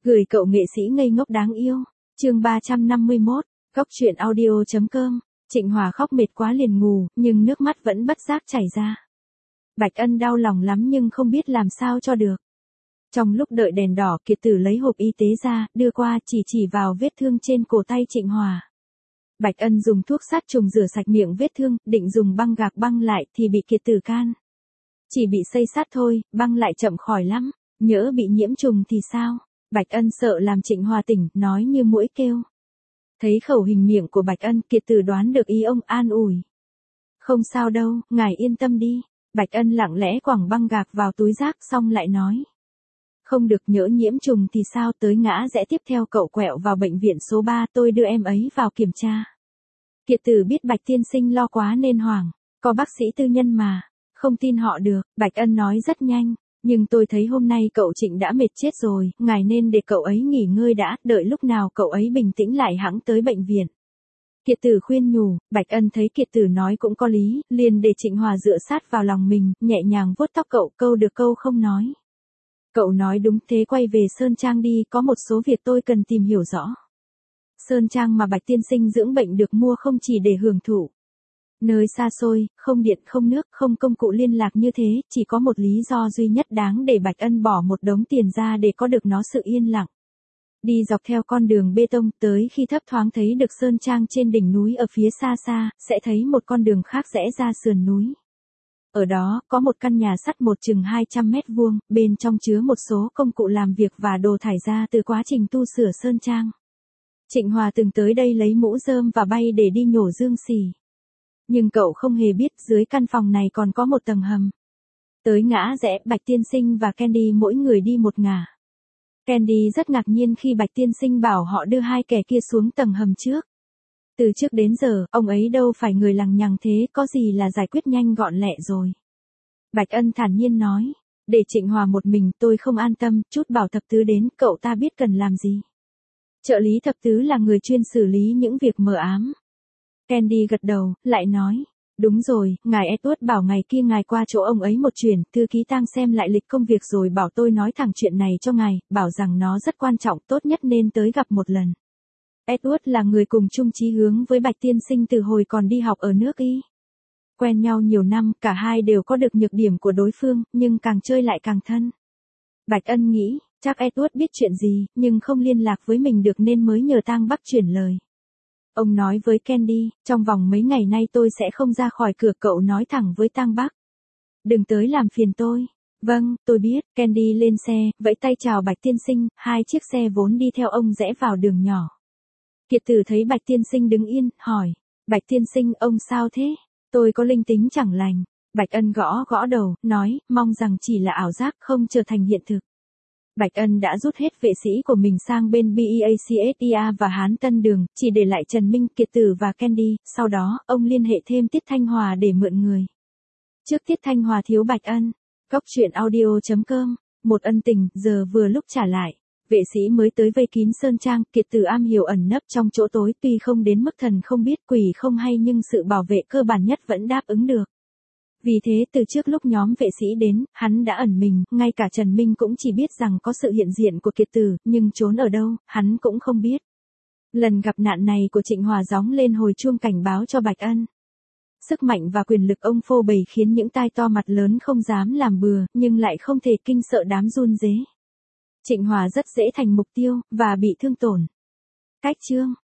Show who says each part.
Speaker 1: Gửi cậu nghệ sĩ ngây ngốc đáng yêu. Chương 351, Góc truyện audio.com. Trịnh Hòa khóc mệt quá liền ngủ, nhưng nước mắt vẫn bất giác chảy ra. Bạch Ân đau lòng lắm nhưng không biết làm sao cho được. Trong lúc đợi đèn đỏ, Kiệt Tử lấy hộp y tế ra, đưa qua, chỉ vào vết thương trên cổ tay Trịnh Hòa. Bạch Ân dùng thuốc sát trùng rửa sạch miệng vết thương, định dùng băng gạc băng lại thì bị Kiệt Tử can. Chỉ bị xây sát thôi, băng lại chậm khỏi lắm, nhỡ bị nhiễm trùng thì sao? Bạch Ân sợ làm Trịnh Hòa tỉnh, nói như muỗi kêu. Thấy khẩu hình miệng của Bạch Ân, Kiệt Tử đoán được ý ông, an ủi. Không sao đâu, ngài yên tâm đi. Bạch Ân lặng lẽ quẳng băng gạc vào túi rác xong lại nói. Không được, nhỡ nhiễm trùng thì sao, tới ngã rẽ tiếp theo cậu quẹo vào bệnh viện số 3, tôi đưa em ấy vào kiểm tra. Kiệt Tử biết Bạch tiên sinh lo quá nên hoảng, có bác sĩ tư nhân mà, không tin họ được. Bạch Ân nói rất nhanh, nhưng tôi thấy hôm nay cậu Trịnh đã mệt chết rồi, ngài nên để cậu ấy nghỉ ngơi đã, đợi lúc nào cậu ấy bình tĩnh lại hẵng tới bệnh viện. Kiệt Tử khuyên nhủ. Bạch Ân thấy Kiệt Tử nói cũng có lý, liền để Trịnh Hòa dựa sát vào lòng mình, nhẹ nhàng vuốt tóc cậu, câu được câu không nói. Cậu nói đúng, thế quay về Sơn Trang đi, có một số việc tôi cần tìm hiểu rõ. Sơn Trang mà Bạch tiên sinh dưỡng bệnh được mua không chỉ để hưởng thụ. Nơi xa xôi, không điện không nước, không công cụ liên lạc như thế, chỉ có một lý do duy nhất đáng để Bạch Ân bỏ một đống tiền ra để có được nó, sự yên lặng. Đi dọc theo con đường bê tông tới khi thấp thoáng thấy được Sơn Trang trên đỉnh núi ở phía xa xa, sẽ thấy một con đường khác rẽ ra sườn núi. Ở đó, có một căn nhà sắt một chừng 200 mét vuông, bên trong chứa một số công cụ làm việc và đồ thải ra từ quá trình tu sửa Sơn Trang. Trịnh Hòa từng tới đây lấy mũ rơm và bay để đi nhổ dương xì. Nhưng cậu không hề biết dưới căn phòng này còn có một tầng hầm. Tới ngã rẽ, Bạch tiên sinh và Candy mỗi người đi một ngả. Candy rất ngạc nhiên khi Bạch tiên sinh bảo họ đưa hai kẻ kia xuống tầng hầm trước. Từ trước đến giờ, ông ấy đâu phải người lằng nhằng thế, có gì là giải quyết nhanh gọn lẹ rồi. Bạch Ân thản nhiên nói, để Trịnh Hòa một mình tôi không an tâm, chút bảo thập tứ đến, cậu ta biết cần làm gì. Trợ lý thập tứ là người chuyên xử lý những việc mờ ám. Candy gật đầu, lại nói, đúng rồi, ngài Edward bảo ngày kia ngài qua chỗ ông ấy một chuyến, thư ký Tang xem lại lịch công việc rồi bảo tôi nói thẳng chuyện này cho ngài, bảo rằng nó rất quan trọng, tốt nhất nên tới gặp một lần. Edward là người cùng chung chí hướng với Bạch tiên sinh từ hồi còn đi học ở nước Y. Quen nhau nhiều năm, cả hai đều có được nhược điểm của đối phương, nhưng càng chơi lại càng thân. Bạch Ân nghĩ, chắc Edward biết chuyện gì, nhưng không liên lạc với mình được nên mới nhờ Tang Bắc chuyển lời. Ông nói với Candy, trong vòng mấy ngày nay tôi sẽ không ra khỏi cửa, cậu nói thẳng với Tang Bắc. Đừng tới làm phiền tôi. Vâng, tôi biết. Candy lên xe, vẫy tay chào Bạch tiên sinh, hai chiếc xe vốn đi theo ông rẽ vào đường nhỏ. Kiệt Tử thấy Bạch tiên sinh đứng yên, hỏi, Bạch tiên sinh, ông sao thế? Tôi có linh tính chẳng lành. Bạch Ân gõ đầu, nói, mong rằng chỉ là ảo giác, không trở thành hiện thực. Bạch Ân đã rút hết vệ sĩ của mình sang bên BEACSIA và Hán Tân Đường, chỉ để lại Trần Minh, Kiệt Tử và Candy, sau đó, ông liên hệ thêm Tiết Thanh Hòa để mượn người. Trước Tiết Thanh Hòa thiếu Bạch Ân, Góc truyện audio.com, một ân tình, giờ vừa lúc trả lại. Vệ sĩ mới tới vây kín Sơn Trang, Kiệt Tử am hiểu ẩn nấp trong chỗ tối, tuy không đến mức thần không biết quỷ không hay nhưng sự bảo vệ cơ bản nhất vẫn đáp ứng được. Vì thế từ trước lúc nhóm vệ sĩ đến, hắn đã ẩn mình, ngay cả Trần Minh cũng chỉ biết rằng có sự hiện diện của Kiệt Tử, nhưng trốn ở đâu, hắn cũng không biết. Lần gặp nạn này của Trịnh Hòa gióng lên hồi chuông cảnh báo cho Bạch Ân. Sức mạnh và quyền lực ông phô bày khiến những tai to mặt lớn không dám làm bừa, nhưng lại không thể kinh sợ đám run rế. Trịnh Hòa rất dễ thành mục tiêu, và bị thương tổn. Cách chương